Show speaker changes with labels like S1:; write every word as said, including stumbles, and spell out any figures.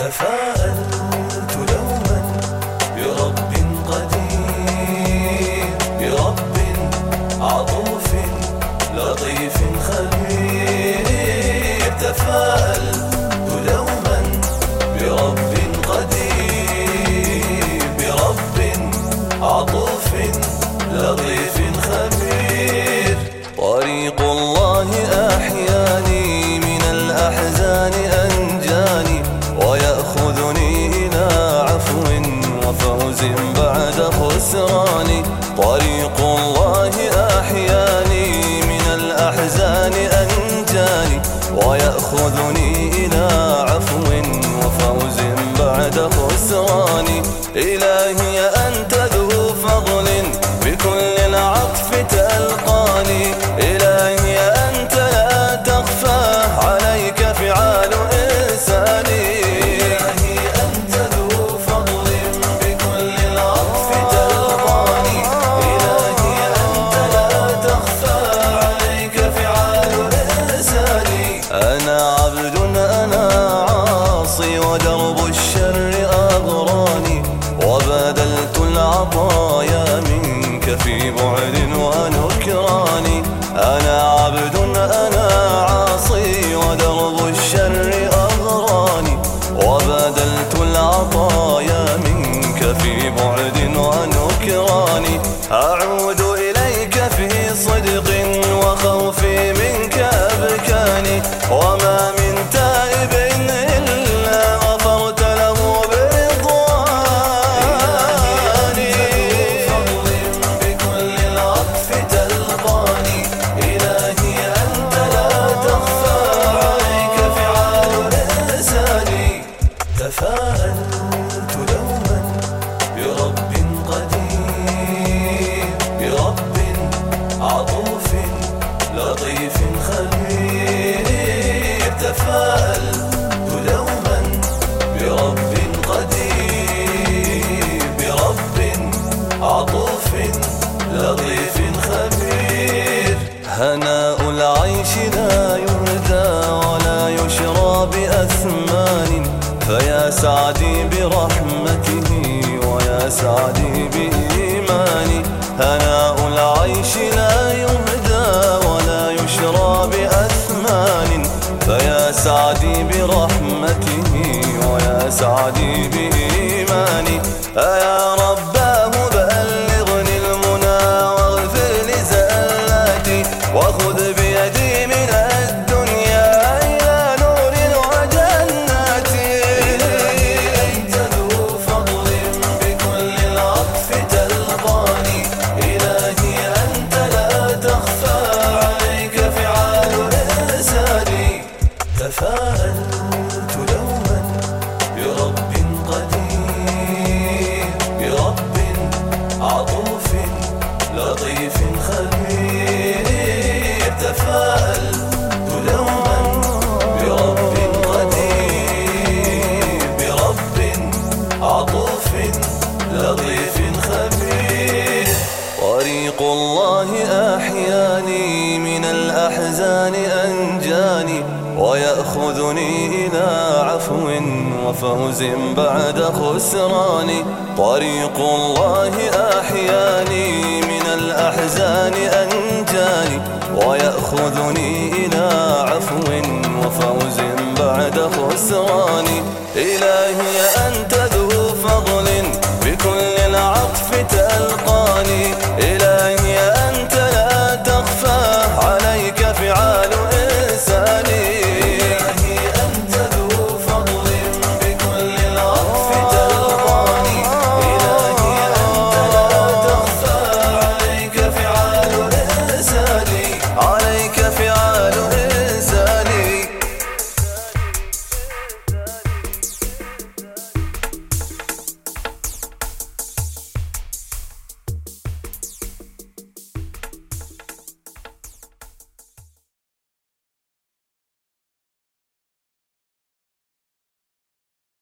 S1: تفاءلت دوما برب قدير، برب عطوف لطيف خبير. تفاءلت دوما برب قدير، برب عطوف لطيف خبير. طريق الله أحياني من الأحزان أنجاني، ويأخذني إلى عفو وفوز بعد خسران. طريق الله أحياني من الأحزان أنجاني، ويأخذني إلى عفو وفوز بعد خسران. إلهي أنت ذو فضل بكل العطف تلقاني، إلهي أنت لا تخفى عليك فعال إنساني. إلهي أنت ذو فضل بكل العطف تلقاني، إلهي أنت لا تخفى عليك فعال إنساني. أنا عبد أنا عاصي ودرب الشر أغراني، وبذلت العطايا منك في بعد ونكران. أنا عبد أنا عاصي ودرب الشر أغراني، وبذلت العطايا منك في بعد ونكران. أعود إليك في صدق وخوفي منك أبكاني، وما من تائب إلا غفرت له برضوان. فضل بكل العطف تلقاني، إلهي أنت لا تخفى عليك فعال إنساني. تفاءلت دوما برب قدير، برب عطوف لطيف خبير. تفاءلت دوما برب قدير، برب عطوف لطيف خبير. هناء العيش لا يهدى ولا يشرى بأثمان، فيا سعدي برحمته ويا سعدي بإيماني. هناء العيش لا يهدى ولا يشرى بأثمان، فيا سعدي برحمته ويا سعدي بإيماني. أيا رباه بلغني المنى واغفر لزلاتي، وخذ بيدي من الدنيا إلى نور وجنات. إلهي أنت ذو فضل بكل العطف تلقاني، إلهي أنت لا تخفى عليك فعال إنساني. تفاءلت دوما برب قدير، برب عطوف لطيف خبير. تفاءلت دوما برب قدير، برب عطوف لطيف خبير. طريق الله أحياني من الأحزان أنجاني، ويأخذني إلى عفو وفوز بعد خسران. طريق الله أحياني من الأحزان أنجاني، ويأخذني